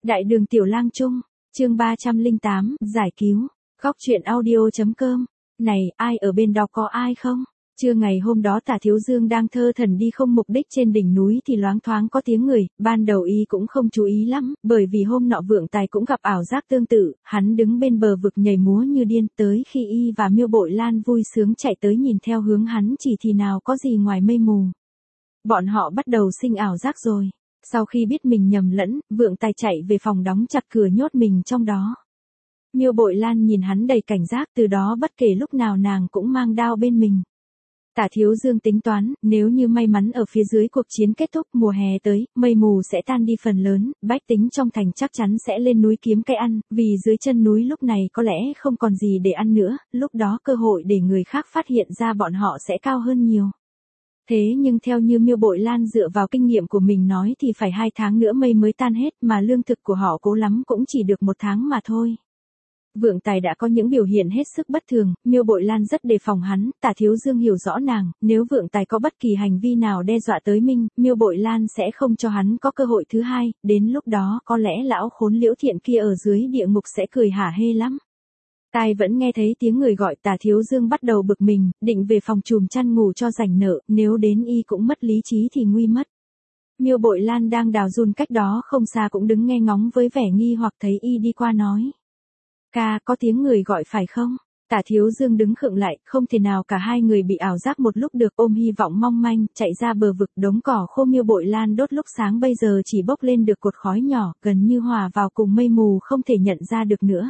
Đại đường Tiểu Lang Trung, chương 308, giải cứu. Góc truyện audio.com. Này, ai ở bên đó có ai không? Trưa ngày hôm đó Tả Thiếu Dương đang thơ thẩn đi không mục đích trên đỉnh núi thì loáng thoáng có tiếng người, ban đầu y cũng không chú ý lắm, bởi vì hôm nọ Vượng Tài cũng gặp ảo giác tương tự, hắn đứng bên bờ vực nhảy múa như điên, tới khi y và Miêu Bội Lan vui sướng chạy tới nhìn theo hướng hắn chỉ thì nào có gì ngoài mây mù. Bọn họ bắt đầu sinh ảo giác rồi. Sau khi biết mình nhầm lẫn, Vượng Tài chạy về phòng đóng chặt cửa nhốt mình trong đó. Miêu Bội Lan nhìn hắn đầy cảnh giác, từ đó bất kể lúc nào nàng cũng mang đao bên mình. Tả Thiếu Dương tính toán, nếu như may mắn ở phía dưới cuộc chiến kết thúc, mùa hè tới, mây mù sẽ tan đi phần lớn, bách tính trong thành chắc chắn sẽ lên núi kiếm cây ăn, vì dưới chân núi lúc này có lẽ không còn gì để ăn nữa, lúc đó cơ hội để người khác phát hiện ra bọn họ sẽ cao hơn nhiều. Thế nhưng theo như Miêu Bội Lan dựa vào kinh nghiệm của mình nói thì phải 2 tháng nữa mây mới tan hết, mà lương thực của họ cố lắm cũng chỉ được 1 tháng mà thôi. Vượng Tài đã có những biểu hiện hết sức bất thường, Miêu Bội Lan rất đề phòng hắn, Tả Thiếu Dương hiểu rõ nàng, nếu Vượng Tài có bất kỳ hành vi nào đe dọa tới mình, Miêu Bội Lan sẽ không cho hắn có cơ hội thứ hai, đến lúc đó có lẽ lão khốn Liễu Thiện kia ở dưới địa ngục sẽ cười hả hê lắm. Tai vẫn nghe thấy tiếng người gọi, Tả Thiếu Dương bắt đầu bực mình, định về phòng chùm chăn ngủ cho rảnh nợ, nếu đến y cũng mất lý trí thì nguy mất. Miêu Bội Lan đang đào giun cách đó không xa cũng đứng nghe ngóng với vẻ nghi hoặc thấy y đi qua nói. Ca, có tiếng người gọi phải không? Tả Thiếu Dương đứng khựng lại, không thể nào cả hai người bị ảo giác một lúc được, ôm hy vọng mong manh, chạy ra bờ vực. Đống cỏ khô Miêu Bội Lan đốt lúc sáng bây giờ chỉ bốc lên được cột khói nhỏ, gần như hòa vào cùng mây mù không thể nhận ra được nữa.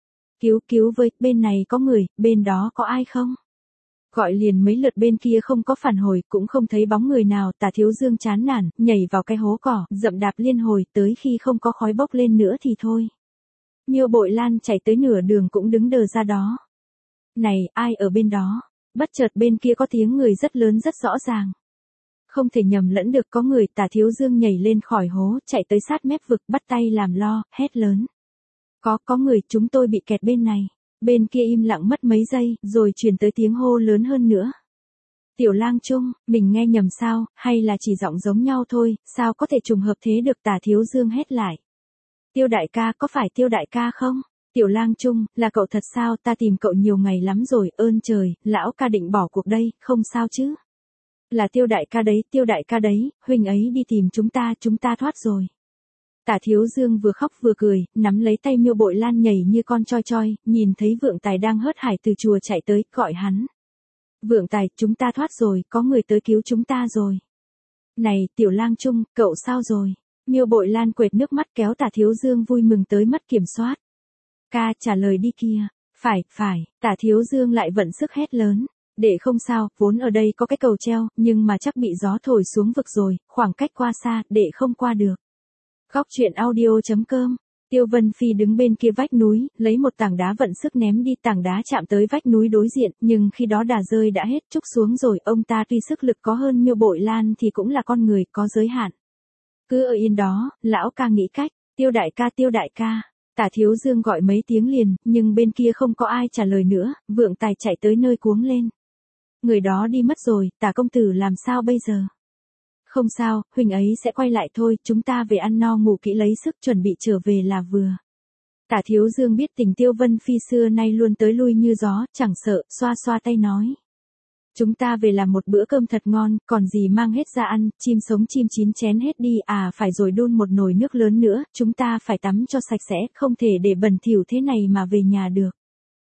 Cứu với, bên này có người, bên đó có ai không? Gọi liền mấy lượt bên kia không có phản hồi, cũng không thấy bóng người nào, Tả Thiếu Dương chán nản, nhảy vào cái hố cỏ, dậm đạp liên hồi, tới khi không có khói bốc lên nữa thì thôi. Miêu Bội Lan chạy tới nửa đường cũng đứng đờ ra đó. Này, ai ở bên đó? Bất chợt bên kia có tiếng người rất lớn rất rõ ràng. Không thể nhầm lẫn được, có người. Tả Thiếu Dương nhảy lên khỏi hố, chạy tới sát mép vực, bắt tay làm lo, hét lớn. Có người, chúng tôi bị kẹt bên này. Bên kia im lặng mất mấy giây, rồi truyền tới tiếng hô lớn hơn nữa. Tiểu Lang Trung, mình nghe nhầm sao, hay là chỉ giọng giống nhau thôi, sao có thể trùng hợp thế được? Tả Thiếu Dương hét lại. Tiêu đại ca, có phải Tiêu đại ca không? Tiểu Lang Trung, là cậu thật sao? Ta tìm cậu nhiều ngày lắm rồi, ơn trời, lão ca định bỏ cuộc đây, không sao chứ? Là Tiêu đại ca đấy, huynh ấy đi tìm chúng ta thoát rồi. Tả Thiếu Dương vừa khóc vừa cười, nắm lấy tay Miêu Bội Lan nhảy như con choi choi, nhìn thấy Vượng Tài đang hớt hải từ chùa chạy tới, gọi hắn. Vượng Tài, chúng ta thoát rồi, có người tới cứu chúng ta rồi. Này, Tiểu Lang Trung, cậu sao rồi? Miêu Bội Lan quệt nước mắt kéo Tả Thiếu Dương vui mừng tới mất kiểm soát. Ca, trả lời đi kia. Phải, Tả Thiếu Dương lại vận sức hét lớn. Để không sao, vốn ở đây có cái cầu treo, nhưng mà chắc bị gió thổi xuống vực rồi, khoảng cách qua xa, để không qua được. Góc truyện audio.com. Tiêu Vân Phi đứng bên kia vách núi, lấy một tảng đá vận sức ném đi, tảng đá chạm tới vách núi đối diện, nhưng khi đó đà rơi đã hết, trúc xuống rồi, ông ta tuy sức lực có hơn Miêu Bội Lan thì cũng là con người, có giới hạn. Cứ ở yên đó, lão ca nghĩ cách. Tiêu đại ca. Tả Thiếu Dương gọi mấy tiếng liền, nhưng bên kia không có ai trả lời nữa, Vượng Tài chạy tới nơi cuống lên. Người đó đi mất rồi, Tả công tử làm sao bây giờ? Không sao, huynh ấy sẽ quay lại thôi, chúng ta về ăn no ngủ kỹ lấy sức chuẩn bị trở về là vừa. Tả Thiếu Dương biết tình Tiêu Vân Phi xưa nay luôn tới lui như gió, chẳng sợ, xoa xoa tay nói. Chúng ta về làm một bữa cơm thật ngon, còn gì mang hết ra ăn, chim sống chim chín chén hết đi, phải rồi đun một nồi nước lớn nữa, chúng ta phải tắm cho sạch sẽ, không thể để bẩn thỉu thế này mà về nhà được.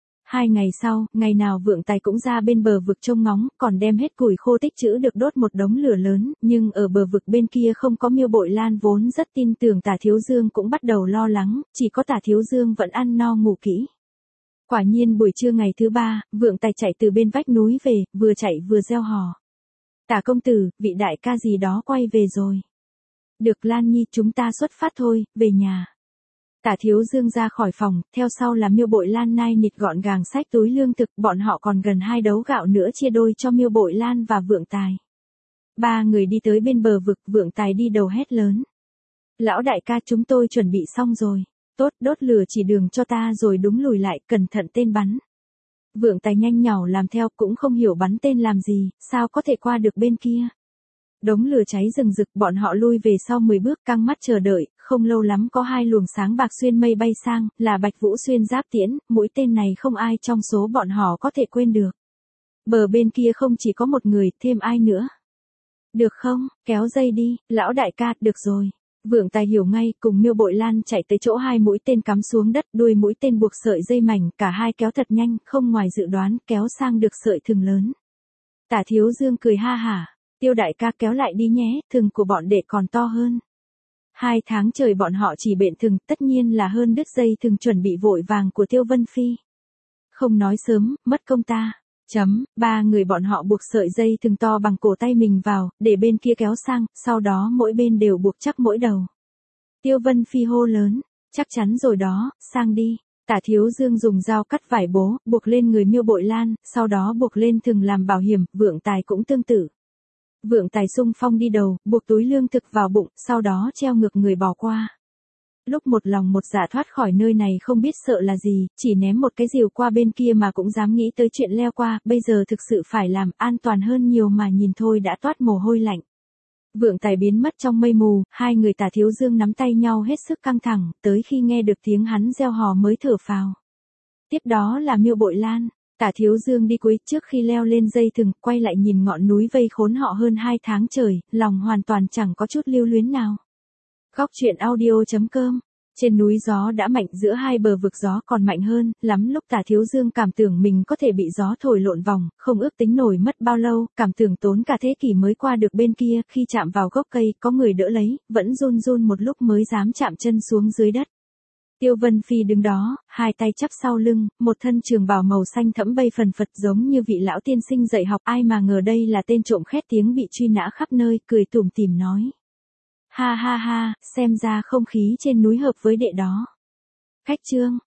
2 ngày sau, ngày nào Vượng Tài cũng ra bên bờ vực trông ngóng, còn đem hết củi khô tích trữ được đốt một đống lửa lớn, nhưng ở bờ vực bên kia không có Miêu Bội Lan vốn rất tin tưởng Tả Thiếu Dương cũng bắt đầu lo lắng, chỉ có Tả Thiếu Dương vẫn ăn no ngủ kỹ. Quả nhiên buổi trưa ngày thứ 3, Vượng Tài chạy từ bên vách núi về, vừa chạy vừa reo hò. Tả công tử, vị đại ca gì đó quay về rồi. Được Lan Nhi, chúng ta xuất phát thôi, về nhà. Tả Thiếu Dương ra khỏi phòng, theo sau là Miêu Bội Lan nai nịt gọn gàng xách túi lương thực, bọn họ còn gần 2 đấu gạo nữa chia đôi cho Miêu Bội Lan và Vượng Tài. 3 người đi tới bên bờ vực, Vượng Tài đi đầu hét lớn. Lão đại ca, chúng tôi chuẩn bị xong rồi. Tốt, đốt lửa chỉ đường cho ta rồi đúng lùi lại, cẩn thận tên bắn. Vượng Tài nhanh nhảu làm theo, cũng không hiểu bắn tên làm gì, sao có thể qua được bên kia. Đống lửa cháy rừng rực, bọn họ lui về sau 10 bước căng mắt chờ đợi, không lâu lắm có hai luồng sáng bạc xuyên mây bay sang, là Bạch Vũ Xuyên giáp tiễn, mũi tên này không ai trong số bọn họ có thể quên được. Bờ bên kia không chỉ có một người, thêm ai nữa. Được không, kéo dây đi, lão đại ca, được rồi. Vượng Tài hiểu ngay, cùng Miêu Bội Lan chạy tới chỗ hai mũi tên cắm xuống đất, đuôi mũi tên buộc sợi dây mảnh, cả hai kéo thật nhanh, không ngoài dự đoán, kéo sang được sợi thừng lớn. Tả Thiếu Dương cười ha hả, Tiêu đại ca kéo lại đi nhé, thừng của bọn đệ còn to hơn. 2 tháng trời bọn họ chỉ bện thừng, tất nhiên là hơn đứt dây thừng chuẩn bị vội vàng của Tiêu Vân Phi. Không nói sớm, mất công ta. Ba người bọn họ buộc sợi dây thừng to bằng cổ tay mình vào, để bên kia kéo sang, sau đó mỗi bên đều buộc chắc mỗi đầu. Tiêu Vân Phi hô lớn, chắc chắn rồi đó, sang đi. Tả Thiếu Dương dùng dao cắt vải bố, buộc lên người Miêu Bội Lan, sau đó buộc lên thừng làm bảo hiểm, Vượng Tài cũng tương tự. Vượng Tài xung phong đi đầu, buộc túi lương thực vào bụng, sau đó treo ngược người bò qua. Lúc một lòng một dạ thoát khỏi nơi này không biết sợ là gì, chỉ ném một cái rìu qua bên kia mà cũng dám nghĩ tới chuyện leo qua, bây giờ thực sự phải làm an toàn hơn nhiều mà nhìn thôi đã toát mồ hôi lạnh. Vượng Tài biến mất trong mây mù, hai người Tả Thiếu Dương nắm tay nhau hết sức căng thẳng, tới khi nghe được tiếng hắn reo hò mới thở phào. Tiếp đó là Miêu Bội Lan. Tả Thiếu Dương đi cuối trước khi leo lên dây thừng, quay lại nhìn ngọn núi vây khốn họ hơn 2 tháng trời, lòng hoàn toàn chẳng có chút lưu luyến nào. Góc truyện audio.com. Trên núi gió đã mạnh, giữa hai bờ vực gió còn mạnh hơn, lắm lúc Tả Thiếu Dương cảm tưởng mình có thể bị gió thổi lộn vòng, không ước tính nổi mất bao lâu, cảm tưởng tốn cả thế kỷ mới qua được bên kia, khi chạm vào gốc cây, có người đỡ lấy, vẫn run run một lúc mới dám chạm chân xuống dưới đất. Tiêu Vân Phi đứng đó, hai tay chắp sau lưng, một thân trường bào màu xanh thẫm bay phần phật giống như vị lão tiên sinh dạy học, ai mà ngờ đây là tên trộm khét tiếng bị truy nã khắp nơi, cười tủm tỉm nói. Ha ha ha, xem ra không khí trên núi hợp với đệ đó. Khách chương.